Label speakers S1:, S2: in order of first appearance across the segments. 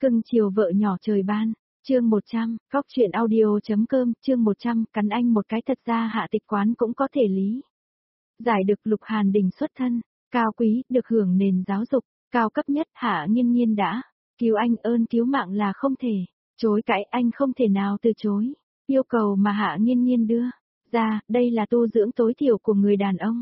S1: Cưng chiều vợ nhỏ trời ban, chương 100, góc chuyện audio.com, chương 100, cắn anh một cái thật ra Hạ Tịch Quán cũng có thể lý. Giải được Lục Hàn Đình xuất thân, cao quý, được hưởng nền giáo dục, cao cấp nhất Hạ Nghiên Nghiên đã, cứu anh ơn cứu mạng là không thể, chối cãi anh không thể nào từ chối, yêu cầu mà Hạ Nghiên Nghiên đưa ra, đây là tu dưỡng tối thiểu của người đàn ông.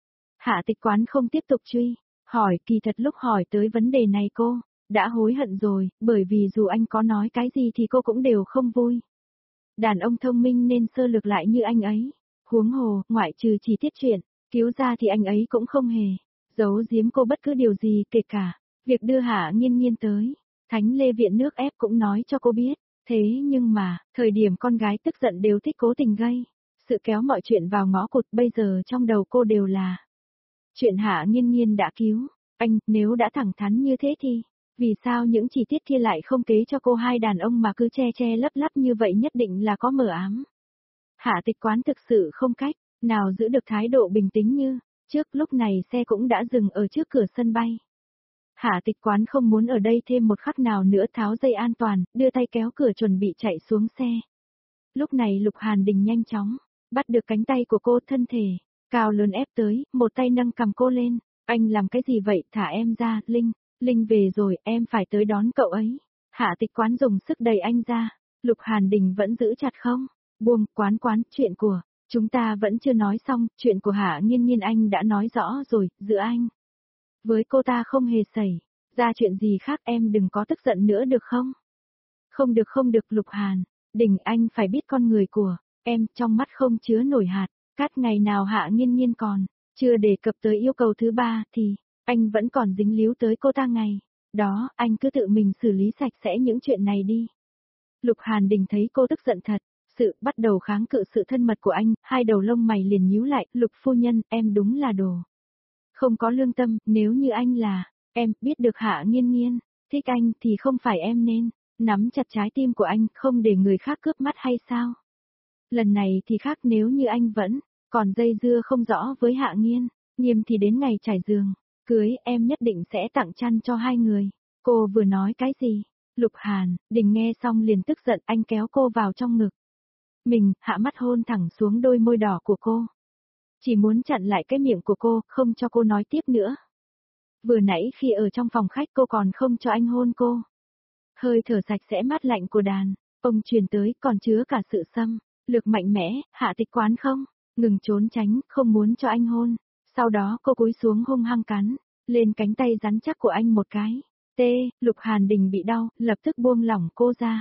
S1: Hạ Tịch Quán không tiếp tục truy, hỏi kỳ thật lúc hỏi tới vấn đề này cô đã hối hận rồi, bởi vì dù anh có nói cái gì thì cô cũng đều không vui. Đàn ông thông minh nên sơ lược lại như anh ấy, huống hồ, ngoại trừ chi tiết chuyện, cứu ra thì anh ấy cũng không hề giấu giếm cô bất cứ điều gì, kể cả việc đưa Hạ Nghiên Nghiên tới Thánh Lê Viện nước ép cũng nói cho cô biết. Thế nhưng mà, thời điểm con gái tức giận đều thích cố tình gây sự, kéo mọi chuyện vào ngõ cụt, bây giờ trong đầu cô đều là chuyện Hạ Nghiên Nghiên đã cứu anh, nếu đã thẳng thắn như thế thì vì sao những chi tiết kia lại không kế cho cô, hai đàn ông mà cứ che che lấp lấp như vậy nhất định là có mờ ám. Hạ Tịch Quán thực sự không cách nào giữ được thái độ bình tĩnh như trước, lúc này xe cũng đã dừng ở trước cửa sân bay. Hạ Tịch Quán không muốn ở đây thêm một khắc nào nữa, tháo dây an toàn, đưa tay kéo cửa chuẩn bị chạy xuống xe. Lúc này Lục Hàn Đình nhanh chóng bắt được cánh tay của cô, thân thể cao lớn ép tới, một tay nâng cầm cô lên. Anh làm cái gì vậy, thả em ra, Linh về rồi, em phải tới đón cậu ấy. Hạ Tịch Quán dùng sức đẩy anh ra. Lục Hàn Đình vẫn giữ chặt không buông. Quán, chuyện của chúng ta vẫn chưa nói xong, chuyện của Hạ Nghiên Nghiên anh đã nói rõ rồi, giữa anh với cô ta không hề xảy ra chuyện gì khác, em đừng có tức giận nữa được không? Không được Lục Hàn Đình, anh phải biết con người của em trong mắt không chứa nổi hạt cát. Ngày nào Hạ Nghiên Nghiên còn chưa đề cập tới yêu cầu thứ ba thì anh vẫn còn dính líu tới cô ta ngày đó, anh cứ tự mình xử lý sạch sẽ những chuyện này đi. Lục Hàn Đình thấy cô tức giận thật sự, bắt đầu kháng cự sự thân mật của anh, hai đầu lông mày liền nhíu lại. Lục phu nhân, em đúng là đồ không có lương tâm, nếu như anh là em, biết được Hạ Nghiên Nghiên thích anh thì không phải em nên nắm chặt trái tim của anh, không để người khác cướp mắt hay sao? Lần này thì khác, nếu như anh vẫn còn dây dưa không rõ với Hạ Nghiên Nghiên thì đến ngày trải giường cưới, em nhất định sẽ tặng chăn cho hai người. Cô vừa nói cái gì? Lục Hàn Đình nghe xong liền tức giận, anh kéo cô vào trong ngực mình, hạ mắt hôn thẳng xuống đôi môi đỏ của cô. Chỉ muốn chặn lại cái miệng của cô, không cho cô nói tiếp nữa. Vừa nãy khi ở trong phòng khách cô còn không cho anh hôn cô. Hơi thở sạch sẽ mát lạnh của đàn ông truyền tới, còn chứa cả sự xâm lược mạnh mẽ. Hạ Tịch Quán không ngừng trốn tránh, không muốn cho anh hôn. Sau đó cô cúi xuống hung hăng cắn lên cánh tay rắn chắc của anh một cái. Lục Hàn Đình bị đau, lập tức buông lỏng cô ra.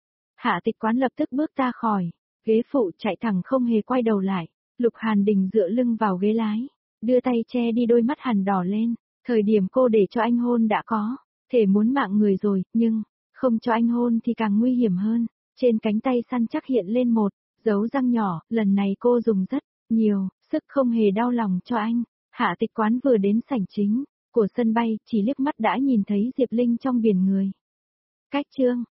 S1: Hạ Tịch Quán lập tức bước ra khỏi ghế phụ, chạy thẳng không hề quay đầu lại. Lục Hàn Đình dựa lưng vào ghế lái, đưa tay che đi đôi mắt hằn đỏ lên. Thời điểm cô để cho anh hôn đã có thể muốn mạng người rồi, nhưng không cho anh hôn thì càng nguy hiểm hơn. Trên cánh tay săn chắc hiện lên một dấu răng nhỏ, lần này cô dùng rất nhiều sức, không hề đau lòng cho anh. Hạ Tịch Quán vừa đến sảnh chính của sân bay, chỉ liếc mắt đã nhìn thấy Diệp Linh trong biển người. Cách chương